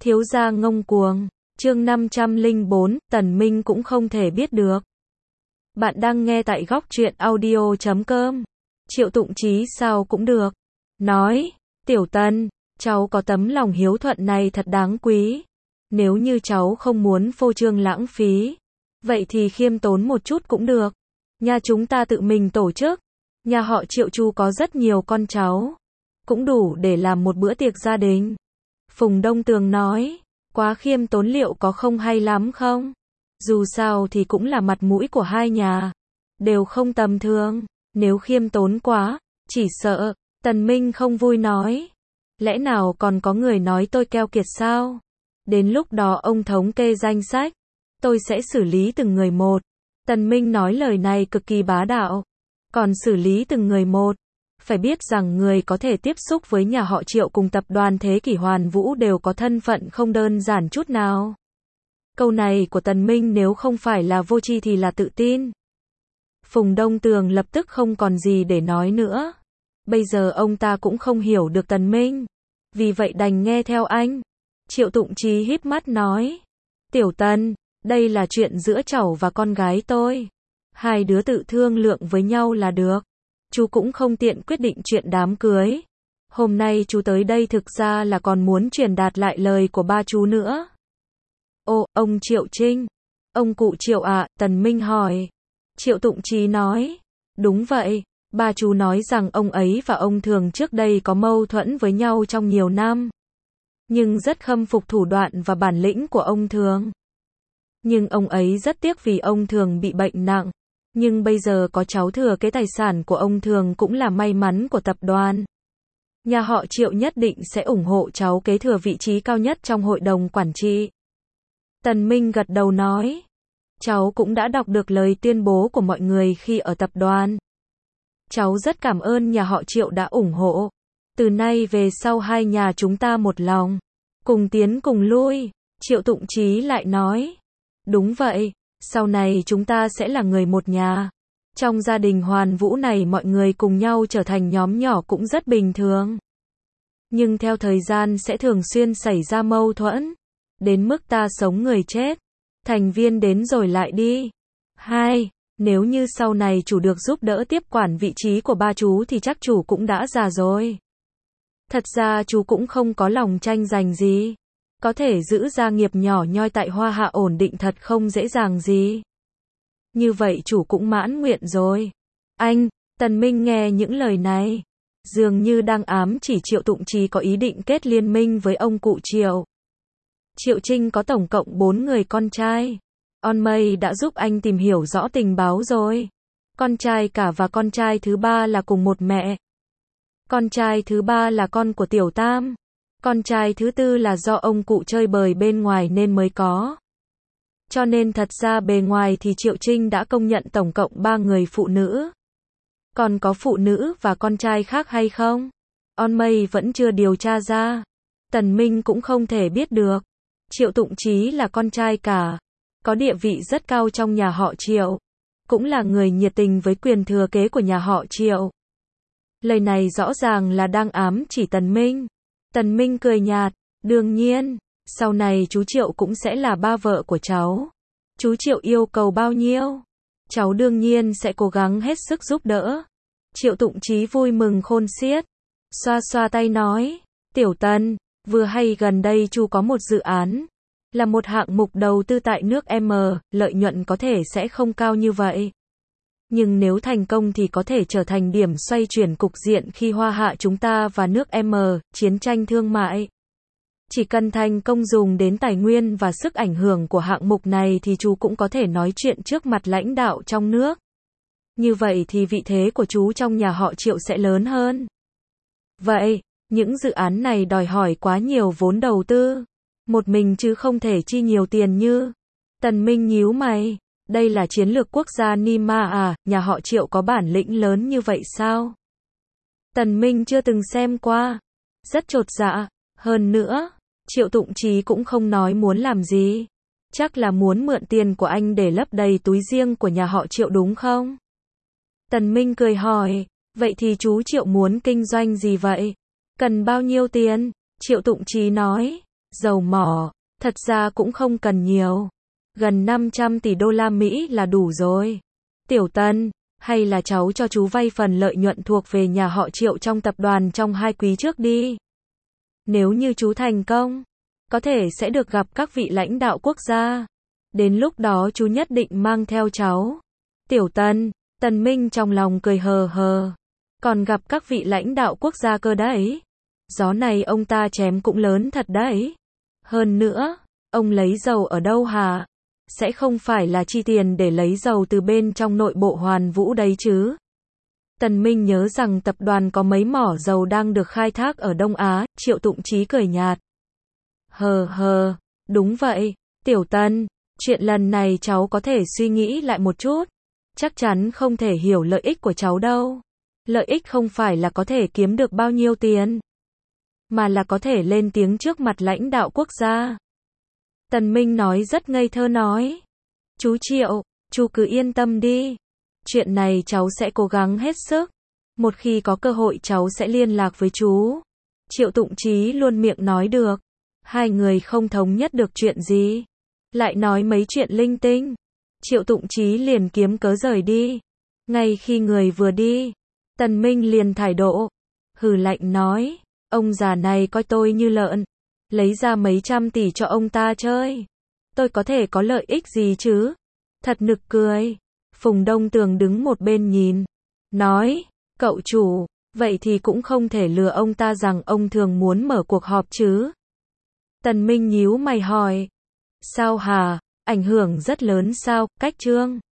Thiếu gia ngông cuồng. Chương 504, Tần Minh cũng không thể biết được. Bạn đang nghe tại góc truyện audio.com. Triệu Tụng Chí sao cũng được. Nói, Tiểu Tân, cháu có tấm lòng hiếu thuận này thật đáng quý. Nếu như cháu không muốn phô trương lãng phí, vậy thì khiêm tốn một chút cũng được. Nhà chúng ta tự mình tổ chức. Nhà họ Triệu Chu có rất nhiều con cháu, cũng đủ để làm một bữa tiệc gia đình. Phùng Đông Tường nói, quá khiêm tốn liệu có không hay lắm không? Dù sao thì cũng là mặt mũi của hai nhà, đều không tầm thường. Nếu khiêm tốn quá, chỉ sợ, Tần Minh không vui nói. Lẽ nào còn có người nói tôi keo kiệt sao? Đến lúc đó ông thống kê danh sách, tôi sẽ xử lý từng người một. Tần Minh nói lời này cực kỳ bá đạo. Còn xử lý từng người một, phải biết rằng người có thể tiếp xúc với nhà họ Triệu cùng tập đoàn Thế Kỷ Hoàn Vũ đều có thân phận không đơn giản chút nào. Câu này của Tần Minh nếu không phải là vô tri thì là tự tin. Phùng Đông Tường lập tức không còn gì để nói nữa. Bây giờ ông ta cũng không hiểu được Tần Minh, vì vậy đành nghe theo anh. Triệu Tụng Chí híp mắt nói, Tiểu Tân, đây là chuyện giữa cháu và con gái tôi. Hai đứa tự thương lượng với nhau là được. Chú cũng không tiện quyết định chuyện đám cưới. Hôm nay chú tới đây thực ra là còn muốn truyền đạt lại lời của ba chú nữa. Ô, ông Triệu Trinh. Ông cụ Triệu ạ, Tần Minh hỏi. Triệu Tụng Chí nói, đúng vậy, ba chú nói rằng ông ấy và ông Thường trước đây có mâu thuẫn với nhau trong nhiều năm. Nhưng rất khâm phục thủ đoạn và bản lĩnh của ông Thường. Nhưng ông ấy rất tiếc vì ông Thường bị bệnh nặng. Nhưng bây giờ có cháu thừa kế tài sản của ông Thường cũng là may mắn của tập đoàn. Nhà họ Triệu nhất định sẽ ủng hộ cháu kế thừa vị trí cao nhất trong hội đồng quản trị. Tần Minh gật đầu nói, cháu cũng đã đọc được lời tuyên bố của mọi người khi ở tập đoàn. Cháu rất cảm ơn nhà họ Triệu đã ủng hộ. Từ nay về sau hai nhà chúng ta một lòng, cùng tiến cùng lui. Triệu Tụng Chí lại nói, đúng vậy. Sau này chúng ta sẽ là người một nhà. Trong gia đình Hoàn Vũ này mọi người cùng nhau trở thành nhóm nhỏ cũng rất bình thường. Nhưng theo thời gian sẽ thường xuyên xảy ra mâu thuẫn. Đến mức ta sống người chết. Thành viên đến rồi lại đi. 2. Nếu như sau này chủ được giúp đỡ tiếp quản vị trí của ba chú thì chắc chủ cũng đã già rồi. Thật ra chú cũng không có lòng tranh giành gì. Có thể giữ gia nghiệp nhỏ nhoi tại Hoa Hạ ổn định thật không dễ dàng gì. Như vậy chủ cũng mãn nguyện rồi. Anh, Tần Minh nghe những lời này, dường như đang ám chỉ Triệu Tụng Chí có ý định kết liên minh với ông cụ Triệu. Triệu Trinh có tổng cộng 4 người con trai. On Mây đã giúp anh tìm hiểu rõ tình báo rồi. Con trai cả và con trai thứ ba là cùng một mẹ. Con trai thứ ba là con của Tiểu Tam. Con trai thứ tư là do ông cụ chơi bời bên ngoài nên mới có. Cho nên thật ra bề ngoài thì Triệu Trinh đã công nhận tổng cộng 3 người phụ nữ. Còn có phụ nữ và con trai khác hay không? On Mây vẫn chưa điều tra ra. Tần Minh cũng không thể biết được. Triệu Tụng Chí là con trai cả, có địa vị rất cao trong nhà họ Triệu, cũng là người nhiệt tình với quyền thừa kế của nhà họ Triệu. Lời này rõ ràng là đang ám chỉ Tần Minh. Tần Minh cười nhạt, đương nhiên, sau này chú Triệu cũng sẽ là ba vợ của cháu. Chú Triệu yêu cầu bao nhiêu? Cháu đương nhiên sẽ cố gắng hết sức giúp đỡ. Triệu Tụng Chí vui mừng khôn xiết, xoa xoa tay nói, Tiểu Tân, vừa hay gần đây chú có một dự án, là một hạng mục đầu tư tại nước M, lợi nhuận có thể sẽ không cao như vậy. Nhưng nếu thành công thì có thể trở thành điểm xoay chuyển cục diện khi Hoa Hạ chúng ta và nước M, chiến tranh thương mại. Chỉ cần thành công dùng đến tài nguyên và sức ảnh hưởng của hạng mục này thì chú cũng có thể nói chuyện trước mặt lãnh đạo trong nước. Như vậy thì vị thế của chú trong nhà họ Triệu sẽ lớn hơn. Vậy, những dự án này đòi hỏi quá nhiều vốn đầu tư. Một mình chứ không thể chi nhiều tiền như. Tần Minh nhíu mày. Đây là chiến lược quốc gia Nima à, nhà họ Triệu có bản lĩnh lớn như vậy sao? Tần Minh chưa từng xem qua. Rất chột dạ. Hơn nữa, Triệu Tụng Chí cũng không nói muốn làm gì. Chắc là muốn mượn tiền của anh để lấp đầy túi riêng của nhà họ Triệu đúng không? Tần Minh cười hỏi, vậy thì chú Triệu muốn kinh doanh gì vậy? Cần bao nhiêu tiền? Triệu Tụng Chí nói, Dầu mỏ, thật ra cũng không cần nhiều. Gần 500 tỷ đô la Mỹ là đủ rồi. Tiểu Tân, hay là cháu cho chú vay phần lợi nhuận thuộc về nhà họ Triệu trong tập đoàn trong 2 quý trước đi. Nếu như chú thành công, có thể sẽ được gặp các vị lãnh đạo quốc gia. Đến lúc đó chú nhất định mang theo cháu. Tiểu Tân, Tần Minh trong lòng cười hờ hờ. Còn gặp các vị lãnh đạo quốc gia cơ đấy. Gió này ông ta chém cũng lớn thật đấy. Hơn nữa, ông lấy dầu ở đâu hả? Sẽ không phải là chi tiền để lấy dầu từ bên trong nội bộ Hoàn Vũ đấy chứ? Tần Minh nhớ rằng tập đoàn có mấy mỏ dầu đang được khai thác ở Đông Á, Triệu Tụng Chí cười nhạt. Hờ hờ, đúng vậy, Tiểu Tân, chuyện lần này cháu có thể suy nghĩ lại một chút. Chắc chắn không thể hiểu lợi ích của cháu đâu. Lợi ích không phải là có thể kiếm được bao nhiêu tiền, mà là có thể lên tiếng trước mặt lãnh đạo quốc gia. Tần Minh nói rất ngây thơ nói. Chú Triệu, chú cứ yên tâm đi. Chuyện này cháu sẽ cố gắng hết sức. Một khi có cơ hội cháu sẽ liên lạc với chú. Triệu Tụng Chí luôn miệng nói được. Hai người không thống nhất được chuyện gì. Lại nói mấy chuyện linh tinh. Triệu Tụng Chí liền kiếm cớ rời đi. Ngay khi người vừa đi, Tần Minh liền thải độ. Hừ lạnh nói. Ông già này coi tôi như lợn. Lấy ra mấy trăm tỷ cho ông ta chơi. Tôi có thể có lợi ích gì chứ? Thật nực cười. Phùng Đông Tường đứng một bên nhìn. Nói, cậu chủ, vậy thì cũng không thể lừa ông ta rằng ông thường muốn mở cuộc họp chứ. Tần Minh nhíu mày hỏi. Sao hả? Ảnh hưởng rất lớn sao? Cách Trương